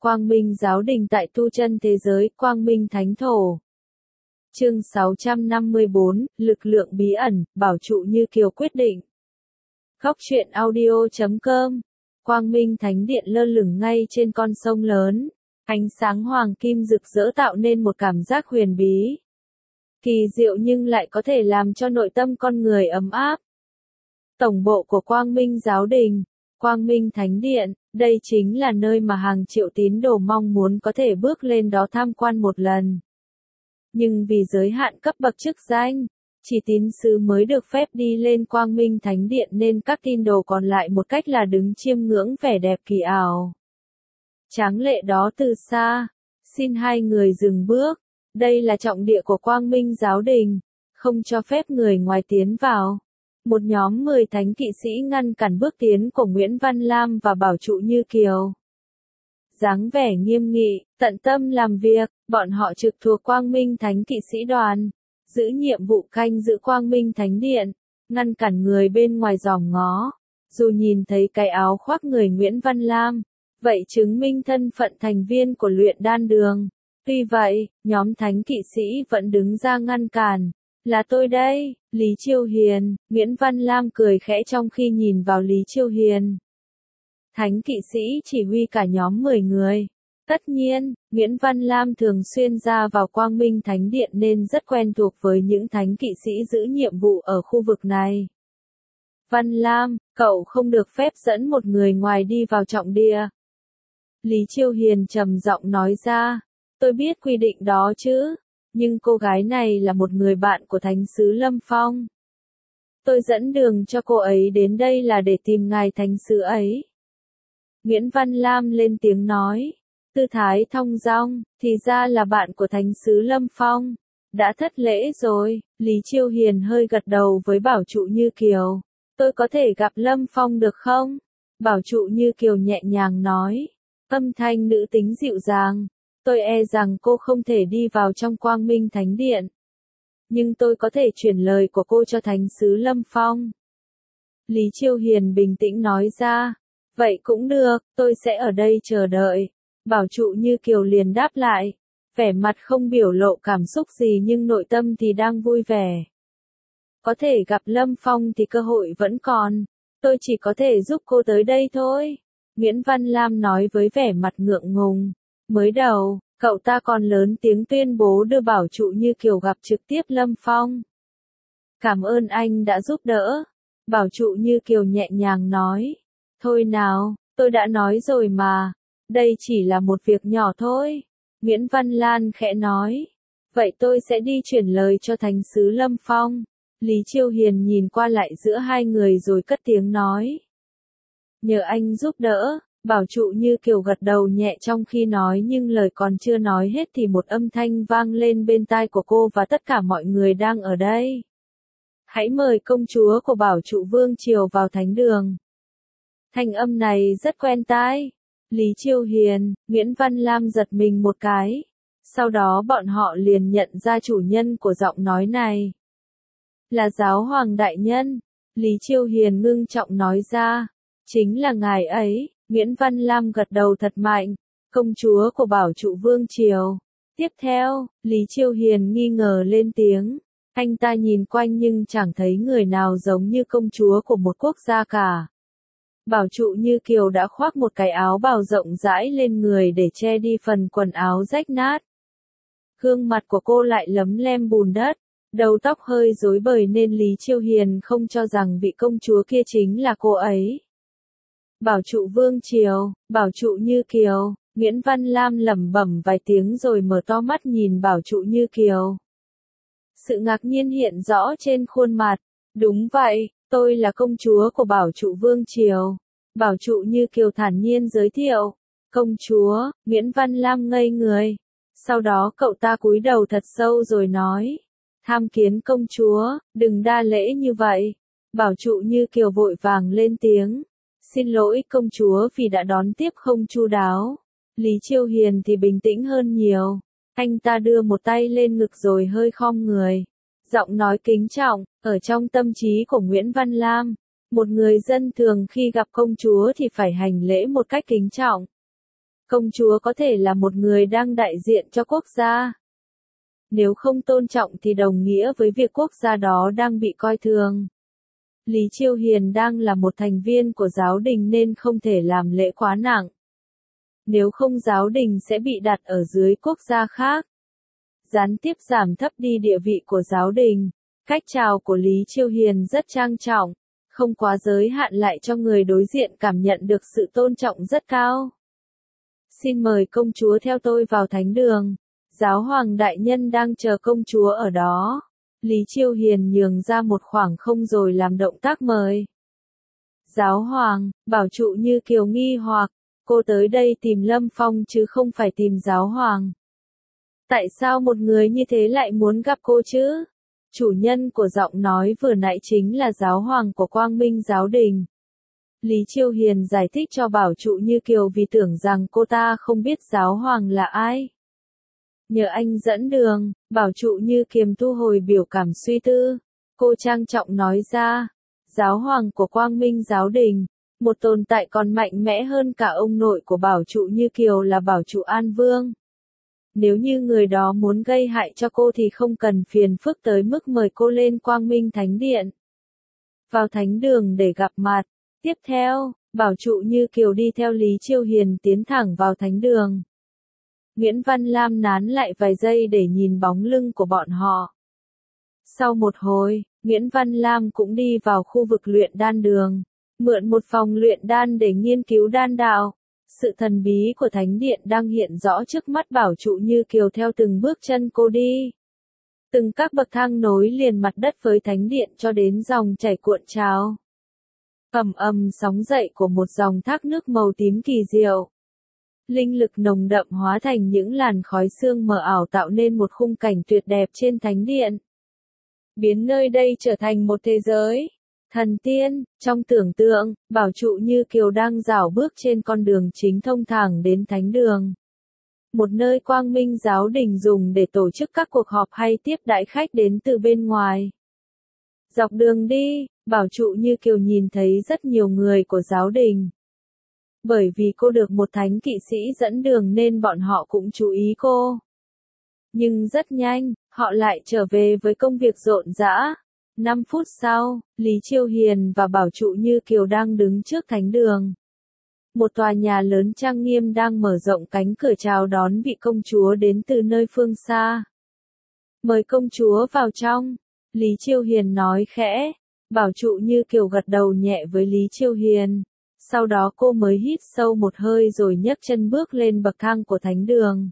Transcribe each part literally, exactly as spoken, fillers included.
Quang Minh giáo đình tại tu chân thế giới, Quang Minh thánh thổ. Chương sáu trăm năm mươi bốn, lực lượng bí ẩn, bảo trụ như kiều quyết định. Góc truyện audio chấm com. Quang Minh thánh điện lơ lửng ngay trên con sông lớn. Ánh sáng hoàng kim rực rỡ tạo nên một cảm giác huyền bí. Kỳ diệu nhưng lại có thể làm cho nội tâm con người ấm áp. Tổng bộ của Quang Minh giáo đình, Quang Minh thánh điện, đây chính là nơi mà hàng triệu tín đồ mong muốn có thể bước lên đó tham quan một lần. Nhưng vì giới hạn cấp bậc chức danh, chỉ tín sứ mới được phép đi lên Quang Minh thánh điện nên các tín đồ còn lại một cách là đứng chiêm ngưỡng vẻ đẹp kỳ ảo. Tráng lệ đó từ xa, xin hai người dừng bước, đây là trọng địa của Quang Minh giáo đình, không cho phép người ngoài tiến vào. Một nhóm mười thánh kỵ sĩ ngăn cản bước tiến của Nguyễn Văn Lam và Bảo Trụ Như Kiều. Dáng vẻ nghiêm nghị, tận tâm làm việc, bọn họ trực thuộc Quang Minh thánh kỵ sĩ đoàn, giữ nhiệm vụ canh giữ Quang Minh thánh điện, ngăn cản người bên ngoài dòm ngó. Dù nhìn thấy cái áo khoác người Nguyễn Văn Lam, vậy chứng minh thân phận thành viên của luyện đan đường. Tuy vậy, nhóm thánh kỵ sĩ vẫn đứng ra ngăn cản. Là tôi đây, Lý Chiêu Hiền, Nguyễn Văn Lam cười khẽ trong khi nhìn vào Lý Chiêu Hiền. Thánh kỵ sĩ chỉ huy cả nhóm mười người. Tất nhiên, Nguyễn Văn Lam thường xuyên ra vào Quang Minh Thánh Điện nên rất quen thuộc với những thánh kỵ sĩ giữ nhiệm vụ ở khu vực này. Văn Lam, cậu không được phép dẫn một người ngoài đi vào trọng địa. Lý Chiêu Hiền trầm giọng nói ra, tôi biết quy định đó chứ. Nhưng cô gái này là một người bạn của Thánh sứ Lâm Phong. Tôi dẫn đường cho cô ấy đến đây là để tìm ngài Thánh sứ ấy. Nguyễn Văn Lam lên tiếng nói, tư thái thong dong, thì ra là bạn của Thánh sứ Lâm Phong. Đã thất lễ rồi, Lý Chiêu Hiền hơi gật đầu với Bảo Trụ Như Kiều. Tôi có thể gặp Lâm Phong được không? Bảo Trụ Như Kiều nhẹ nhàng nói, âm thanh nữ tính dịu dàng. Tôi e rằng cô không thể đi vào trong Quang Minh Thánh Điện. Nhưng tôi có thể chuyển lời của cô cho Thánh sứ Lâm Phong. Lý Chiêu Hiền bình tĩnh nói ra. Vậy cũng được, tôi sẽ ở đây chờ đợi. Bảo Trụ Như Kiều liền đáp lại. Vẻ mặt không biểu lộ cảm xúc gì nhưng nội tâm thì đang vui vẻ. Có thể gặp Lâm Phong thì cơ hội vẫn còn. Tôi chỉ có thể giúp cô tới đây thôi. Nguyễn Văn Lam nói với vẻ mặt ngượng ngùng. Mới đầu, cậu ta còn lớn tiếng tuyên bố đưa Bảo Trụ Như Kiều gặp trực tiếp Lâm Phong. Cảm ơn anh đã giúp đỡ. Bảo Trụ Như Kiều nhẹ nhàng nói. Thôi nào, tôi đã nói rồi mà. Đây chỉ là một việc nhỏ thôi. Nguyễn Văn Lan khẽ nói. Vậy tôi sẽ đi chuyển lời cho Thánh sứ Lâm Phong. Lý Chiêu Hiền nhìn qua lại giữa hai người rồi cất tiếng nói. Nhờ anh giúp đỡ. Bảo Trụ Như Kiều gật đầu nhẹ trong khi nói nhưng lời còn chưa nói hết thì một âm thanh vang lên bên tai của cô và tất cả mọi người đang ở đây. Hãy mời công chúa của Bảo Trụ Vương Triều vào thánh đường. Thanh âm này rất quen tai. Lý Chiêu Hiền, Nguyễn Văn Lam giật mình một cái. Sau đó bọn họ liền nhận ra chủ nhân của giọng nói này. Là Giáo Hoàng Đại Nhân. Lý Chiêu Hiền ngưng trọng nói ra. Chính là ngài ấy. Nguyễn Văn Lam gật đầu thật mạnh, công chúa của Bảo Trụ Vương Triều. Tiếp theo, Lý Chiêu Hiền nghi ngờ lên tiếng. Anh ta nhìn quanh nhưng chẳng thấy người nào giống như công chúa của một quốc gia cả. Bảo Trụ Như Kiều đã khoác một cái áo bào rộng rãi lên người để che đi phần quần áo rách nát. Gương mặt của cô lại lấm lem bùn đất, đầu tóc hơi rối bời nên Lý Chiêu Hiền không cho rằng vị công chúa kia chính là cô ấy. Bảo Trụ Vương Triều, Bảo Trụ Như Kiều, Nguyễn Văn Lam lẩm bẩm vài tiếng rồi mở to mắt nhìn Bảo Trụ Như Kiều. Sự ngạc nhiên hiện rõ trên khuôn mặt. Đúng vậy, tôi là công chúa của Bảo Trụ Vương Triều. Bảo Trụ Như Kiều thản nhiên giới thiệu. Công chúa, Nguyễn Văn Lam ngây người. Sau đó cậu ta cúi đầu thật sâu rồi nói. Tham kiến công chúa, đừng đa lễ như vậy. Bảo Trụ Như Kiều vội vàng lên tiếng. Xin lỗi công chúa vì đã đón tiếp không chu đáo. Lý Chiêu Hiền thì bình tĩnh hơn nhiều. Anh ta đưa một tay lên ngực rồi hơi khom người. Giọng nói kính trọng, ở trong tâm trí của Nguyễn Văn Lam. Một người dân thường khi gặp công chúa thì phải hành lễ một cách kính trọng. Công chúa có thể là một người đang đại diện cho quốc gia. Nếu không tôn trọng thì đồng nghĩa với việc quốc gia đó đang bị coi thường. Lý Chiêu Hiền đang là một thành viên của giáo đình nên không thể làm lễ quá nặng. Nếu không giáo đình sẽ bị đặt ở dưới quốc gia khác. Gián tiếp giảm thấp đi địa vị của giáo đình. Cách chào của Lý Chiêu Hiền rất trang trọng, không quá giới hạn lại cho người đối diện cảm nhận được sự tôn trọng rất cao. Xin mời công chúa theo tôi vào thánh đường. Giáo hoàng đại nhân đang chờ công chúa ở đó. Lý Chiêu Hiền nhường ra một khoảng không rồi làm động tác mời. Giáo hoàng, bảo trụ Như Kiều nghi hoặc, cô tới đây tìm Lâm Phong chứ không phải tìm giáo hoàng. Tại sao một người như thế lại muốn gặp cô chứ? Chủ nhân của giọng nói vừa nãy chính là giáo hoàng của Quang Minh giáo đình. Lý Chiêu Hiền giải thích cho bảo trụ Như Kiều vì tưởng rằng cô ta không biết giáo hoàng là ai. Nhờ anh dẫn đường, bảo trụ Như Kiều thu hồi biểu cảm suy tư. Cô trang trọng nói ra, giáo hoàng của Quang Minh giáo đình, một tồn tại còn mạnh mẽ hơn cả ông nội của bảo trụ Như Kiều là bảo trụ An Vương. Nếu như người đó muốn gây hại cho cô thì không cần phiền phức tới mức mời cô lên Quang Minh Thánh Điện. Vào thánh đường để gặp mặt. Tiếp theo, bảo trụ Như Kiều đi theo Lý Chiêu Hiền tiến thẳng vào thánh đường. Nguyễn Văn Lam nán lại vài giây để nhìn bóng lưng của bọn họ. Sau một hồi, Nguyễn Văn Lam cũng đi vào khu vực luyện đan đường, mượn một phòng luyện đan để nghiên cứu đan đạo. Sự thần bí của thánh điện đang hiện rõ trước mắt bảo trụ Như Kiều theo từng bước chân cô đi. Từng các bậc thang nối liền mặt đất với thánh điện cho đến dòng chảy cuộn trào. Ầm ầm sóng dậy của một dòng thác nước màu tím kỳ diệu. Linh lực nồng đậm hóa thành những làn khói sương mờ ảo tạo nên một khung cảnh tuyệt đẹp trên thánh điện. Biến nơi đây trở thành một thế giới thần tiên. Trong tưởng tượng, bảo trụ Như Kiều đang rảo bước trên con đường chính thông thẳng đến thánh đường. Một nơi Quang Minh giáo đình dùng để tổ chức các cuộc họp hay tiếp đãi khách đến từ bên ngoài. Dọc đường đi, bảo trụ Như Kiều nhìn thấy rất nhiều người của giáo đình. Bởi vì cô được một thánh kỵ sĩ dẫn đường nên bọn họ cũng chú ý cô. Nhưng rất nhanh, họ lại trở về với công việc rộn rã. Năm phút sau, Lý Chiêu Hiền và bảo trụ Như Kiều đang đứng trước thánh đường. Một tòa nhà lớn trang nghiêm đang mở rộng cánh cửa chào đón vị công chúa đến từ nơi phương xa. Mời công chúa vào trong, Lý Chiêu Hiền nói khẽ. Bảo trụ Như Kiều gật đầu nhẹ với Lý Chiêu Hiền. Sau đó cô mới hít sâu một hơi rồi nhấc chân bước lên bậc thang của thánh đường.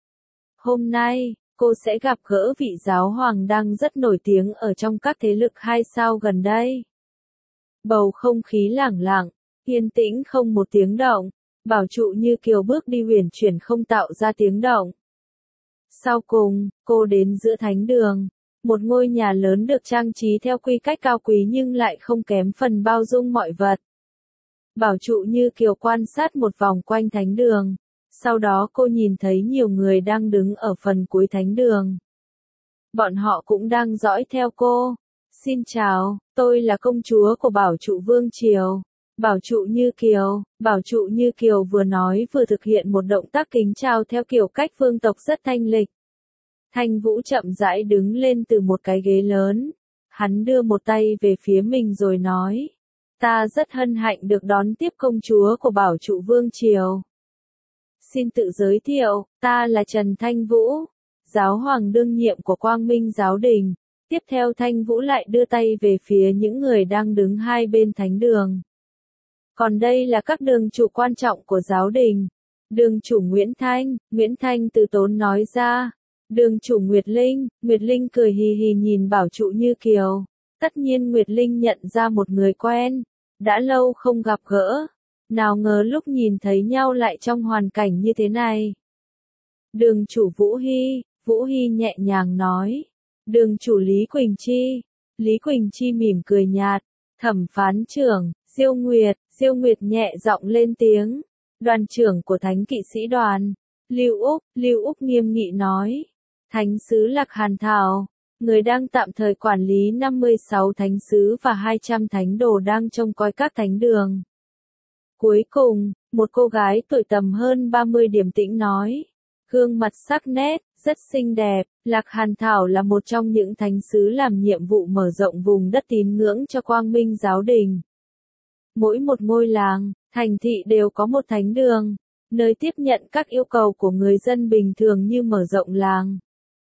Hôm nay, cô sẽ gặp gỡ vị giáo hoàng đang rất nổi tiếng ở trong các thế lực hai sao gần đây. Bầu không khí lẳng lặng, yên tĩnh không một tiếng động. Bảo trụ Như Kiều bước đi uyển chuyển không tạo ra tiếng động. Sau cùng, cô đến giữa thánh đường. Một ngôi nhà lớn được trang trí theo quy cách cao quý nhưng lại không kém phần bao dung mọi vật. Bảo trụ Như Kiều quan sát một vòng quanh thánh đường. Sau đó cô nhìn thấy nhiều người đang đứng ở phần cuối thánh đường. Bọn họ cũng đang dõi theo cô. Xin chào, tôi là công chúa của bảo trụ Vương Triều. Bảo trụ Như Kiều. Bảo trụ Như Kiều vừa nói vừa thực hiện một động tác kính chào theo kiểu cách vương tộc rất thanh lịch. Thanh Vũ chậm rãi đứng lên từ một cái ghế lớn. Hắn đưa một tay về phía mình rồi nói. Ta rất hân hạnh được đón tiếp công chúa của bảo trụ Vương Triều. Xin tự giới thiệu, ta là Trần Thanh Vũ, giáo hoàng đương nhiệm của Quang Minh giáo đình. Tiếp theo Thanh Vũ lại đưa tay về phía những người đang đứng hai bên thánh đường. Còn đây là các đường chủ quan trọng của giáo đình. Đường chủ Nguyễn Thanh, Nguyễn Thanh từ tốn nói ra. Đường chủ Nguyệt Linh, Nguyệt Linh cười hì hì nhìn bảo trụ Như Kiều. Tất nhiên Nguyệt Linh nhận ra một người quen. Đã lâu không gặp gỡ. Nào ngờ lúc nhìn thấy nhau lại trong hoàn cảnh như thế này. Đường chủ Vũ Hy, Vũ Hy nhẹ nhàng nói. Đường chủ Lý Quỳnh Chi, Lý Quỳnh Chi mỉm cười nhạt. Thẩm phán trưởng, Diêu Nguyệt, Diêu Nguyệt nhẹ giọng lên tiếng. Đoàn trưởng của Thánh kỵ sĩ đoàn, Lưu Úc, Lưu Úc nghiêm nghị nói. Thánh sứ Lạc Hàn Thảo, người đang tạm thời quản lý năm mươi sáu thánh sứ và hai trăm thánh đồ đang trông coi các thánh đường. Cuối cùng, Một cô gái tuổi tầm hơn ba mươi điềm tĩnh nói. Gương mặt sắc nét, rất xinh đẹp. Lạc Hàn Thảo là một trong những thánh sứ làm nhiệm vụ mở rộng vùng đất tín ngưỡng cho Quang Minh giáo đình. Mỗi một ngôi làng, thành thị đều có một thánh đường, nơi tiếp nhận các yêu cầu của người dân bình thường như mở rộng làng,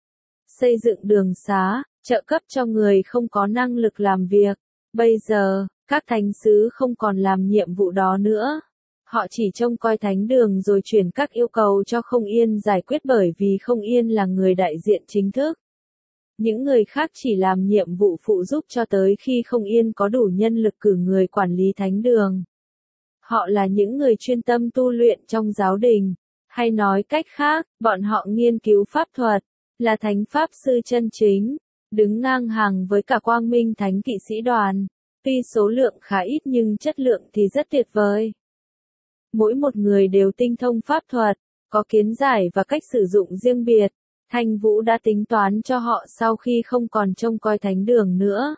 xây dựng đường xá, trợ cấp cho người không có năng lực làm việc. Bây giờ, các thánh sứ không còn làm nhiệm vụ đó nữa. Họ chỉ trông coi thánh đường rồi chuyển các yêu cầu cho Không Yên giải quyết bởi vì Không Yên là người đại diện chính thức. Những người khác chỉ làm nhiệm vụ phụ giúp cho tới khi Không Yên có đủ nhân lực cử người quản lý thánh đường. Họ là những người chuyên tâm tu luyện trong giáo đình, hay nói cách khác, bọn họ nghiên cứu pháp thuật, là thánh pháp sư chân chính, đứng ngang hàng với cả Quang Minh Thánh Kỵ Sĩ Đoàn. Tuy số lượng khá ít nhưng chất lượng thì rất tuyệt vời. Mỗi một người đều tinh thông pháp thuật, có kiến giải và cách sử dụng riêng biệt. Thanh Vũ đã tính toán cho họ sau khi không còn trông coi thánh đường nữa.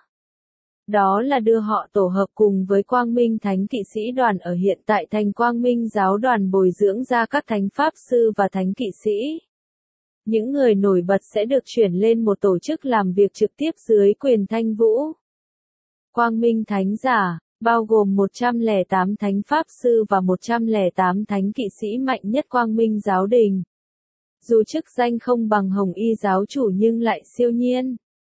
Đó là đưa họ tổ hợp cùng với Quang Minh Thánh Kỵ Sĩ Đoàn ở hiện tại thành Quang Minh Giáo Đoàn bồi dưỡng ra các thánh pháp sư và thánh kỵ sĩ. Những người nổi bật sẽ được chuyển lên một tổ chức làm việc trực tiếp dưới quyền Thanh Vũ. Quang Minh Thánh Giả, bao gồm một trăm lẻ tám thánh pháp sư và một trăm lẻ tám thánh kỵ sĩ mạnh nhất Quang Minh Giáo đình. Dù chức danh không bằng Hồng Y giáo chủ nhưng lại siêu nhiên.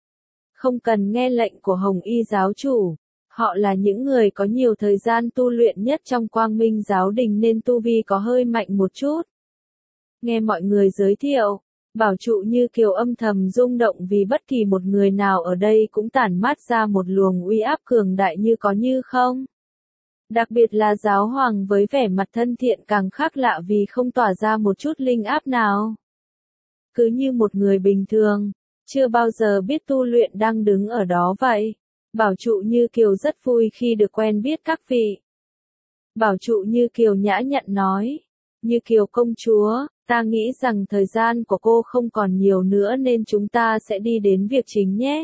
Không cần nghe lệnh của Hồng Y giáo chủ, họ là những người có nhiều thời gian tu luyện nhất trong Quang Minh giáo đình nên tu vi có hơi mạnh một chút. Nghe mọi người giới thiệu, Bảo Trụ Như Kiều âm thầm rung động vì bất kỳ một người nào ở đây cũng tản mát ra một luồng uy áp cường đại như có như không. Đặc biệt là giáo hoàng với vẻ mặt thân thiện càng khác lạ vì không tỏa ra một chút linh áp nào. Cứ như một người bình thường, chưa bao giờ biết tu luyện đang đứng ở đó vậy. Bảo Trụ Như Kiều rất vui khi được quen biết các vị. Bảo Trụ Như Kiều nhã nhặn nói, Như Kiều công chúa, ta nghĩ rằng thời gian của cô không còn nhiều nữa nên chúng ta sẽ đi đến việc chính nhé.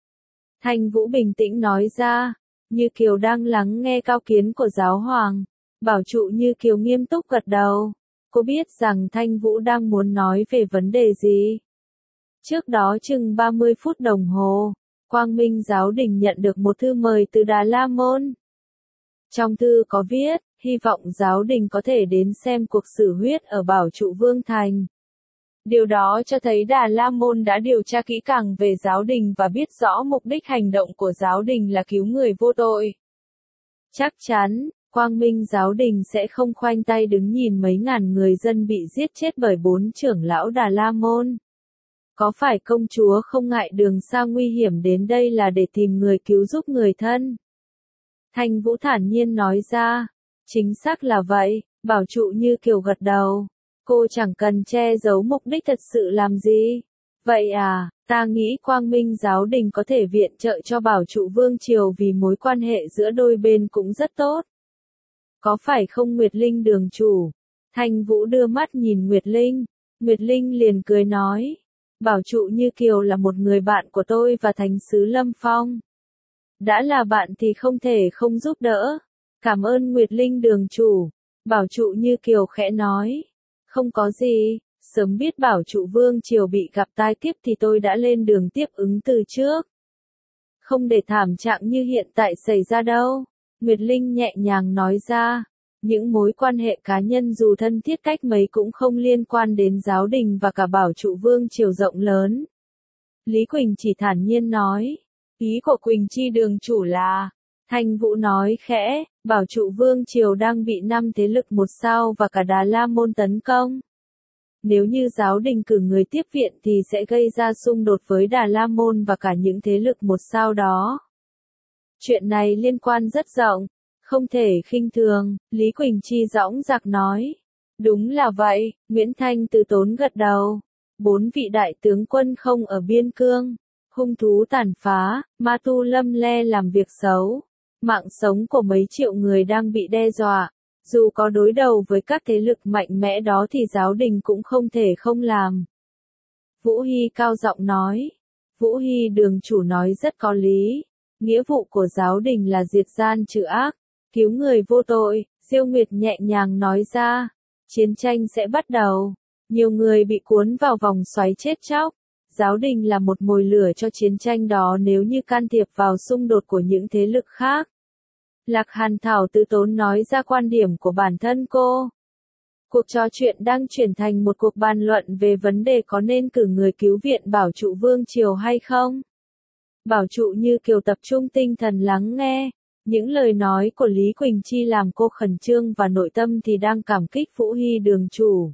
Thanh Vũ bình tĩnh nói ra, Như Kiều đang lắng nghe cao kiến của giáo hoàng. Bảo Trụ Như Kiều nghiêm túc gật đầu. Cô biết rằng Thanh Vũ đang muốn nói về vấn đề gì. Trước đó chừng ba mươi phút đồng hồ, Quang Minh giáo đình nhận được một thư mời từ Đà La Môn. Trong thư có viết, hy vọng giáo đình có thể đến xem cuộc xử huyết ở Bảo Trụ Vương Thành. Điều đó cho thấy Đà La Môn đã điều tra kỹ càng về giáo đình và biết rõ mục đích hành động của giáo đình là cứu người vô tội. Chắc chắn, Quang Minh giáo đình sẽ không khoanh tay đứng nhìn mấy ngàn người dân bị giết chết bởi bốn trưởng lão Đà La Môn. Có phải công chúa không ngại đường xa nguy hiểm đến đây là để tìm người cứu giúp người thân? Thanh Vũ thản nhiên nói ra, chính xác là vậy. Bảo Trụ Như Kiều gật đầu. Cô chẳng cần che giấu mục đích thật sự làm gì. Vậy à, ta nghĩ Quang Minh giáo đình có thể viện trợ cho Bảo Trụ Vương Triều vì mối quan hệ giữa đôi bên cũng rất tốt. Có phải không Nguyệt Linh đường chủ? Thanh Vũ đưa mắt nhìn Nguyệt Linh. Nguyệt Linh liền cười nói. Bảo Trụ Như Kiều là một người bạn của tôi và thánh sứ Lâm Phong. Đã là bạn thì không thể không giúp đỡ. Cảm ơn Nguyệt Linh đường chủ. Bảo Trụ Như Kiều khẽ nói. Không có gì, sớm biết Bảo Trụ Vương Triều bị gặp tai kiếp thì tôi đã lên đường tiếp ứng từ trước. Không để thảm trạng như hiện tại xảy ra đâu. Nguyệt Linh nhẹ nhàng nói ra. Những mối quan hệ cá nhân dù thân thiết cách mấy cũng không liên quan đến giáo đình và cả Bảo Trụ Vương Triều rộng lớn. Lý Quỳnh chỉ thản nhiên nói. Ý của Quỳnh Chi đường chủ là. Thanh Vũ nói khẽ, Bảo Trụ Vương Triều đang bị năm thế lực một sao và cả Đà La Môn tấn công. Nếu như giáo đình cử người tiếp viện thì sẽ gây ra xung đột với Đà La Môn và cả những thế lực một sao đó. Chuyện này liên quan rất rộng, không thể khinh thường, Lý Quỳnh Chi dõng dạc nói. Đúng là vậy, Nguyễn Thanh từ tốn gật đầu. Bốn vị đại tướng quân không ở biên cương, hung thú tàn phá, ma tu lâm le làm việc xấu. Mạng sống của mấy triệu người đang bị đe dọa. Dù có đối đầu với các thế lực mạnh mẽ đó thì giáo đình cũng không thể không làm. Vũ Hy cao giọng nói. Vũ Hy đường chủ nói rất có lý. Nghĩa vụ của giáo đình là diệt gian trừ ác, cứu người vô tội. Diêu Nguyệt nhẹ nhàng nói ra, chiến tranh sẽ bắt đầu. Nhiều người bị cuốn vào vòng xoáy chết chóc. Giáo đình là một mồi lửa cho chiến tranh đó nếu như can thiệp vào xung đột của những thế lực khác. Lạc Hàn Thảo từ tốn nói ra quan điểm của bản thân cô. Cuộc trò chuyện đang chuyển thành một cuộc bàn luận về vấn đề có nên cử người cứu viện Bảo Trụ Vương Triều hay không. Bảo Trụ Như Kiều tập trung tinh thần lắng nghe. Những lời nói của Lý Quỳnh Chi làm cô khẩn trương và nội tâm thì đang cảm kích Vũ Hy đường chủ.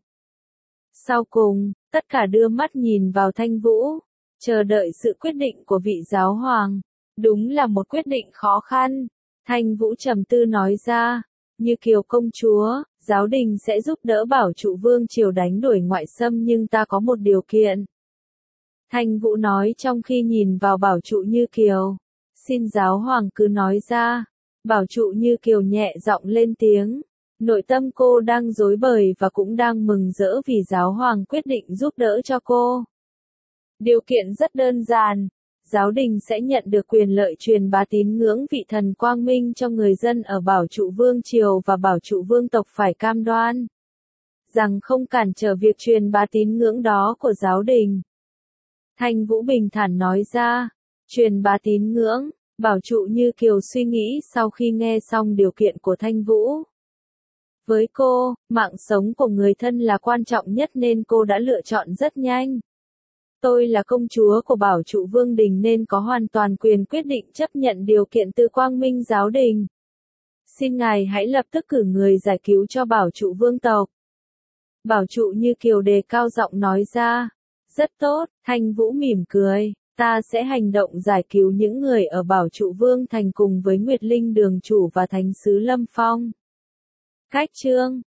Sau cùng, tất cả đưa mắt nhìn vào Thanh Vũ, chờ đợi sự quyết định của vị giáo hoàng. Đúng là một quyết định khó khăn. Thanh Vũ trầm tư nói ra, Như Kiều công chúa, giáo đình sẽ giúp đỡ Bảo Trụ Vương Triều đánh đuổi ngoại xâm nhưng ta có một điều kiện. Thanh Vũ nói trong khi nhìn vào Bảo Trụ Như Kiều. Xin giáo hoàng cứ nói ra. Bảo Trụ Như Kiều nhẹ giọng lên tiếng. Nội tâm cô đang rối bời và cũng đang mừng rỡ vì giáo hoàng quyết định giúp đỡ cho cô. Điều kiện rất đơn giản. Giáo đình sẽ nhận được quyền lợi truyền bá tín ngưỡng vị thần quang minh cho người dân ở Bảo Trụ Vương Triều và Bảo Trụ Vương tộc phải cam đoan rằng không cản trở việc truyền bá tín ngưỡng đó của giáo đình. Thanh Vũ bình thản nói ra, truyền bá tín ngưỡng. Bảo Trụ Như Kiều suy nghĩ sau khi nghe xong điều kiện của Thanh Vũ. Với cô, mạng sống của người thân là quan trọng nhất nên cô đã lựa chọn rất nhanh. Tôi là công chúa của Bảo Trụ Vương Đình nên có hoàn toàn quyền quyết định chấp nhận điều kiện từ Quang Minh giáo đình. Xin ngài hãy lập tức cử người giải cứu cho Bảo Trụ Vương tộc. Bảo Trụ Như Kiều đề cao giọng nói ra. Rất tốt, Thanh Vũ mỉm cười. Ta sẽ hành động giải cứu những người ở Bảo Trụ Vương Thành cùng với Nguyệt Linh đường chủ và Thánh sứ Lâm Phong. Cách chương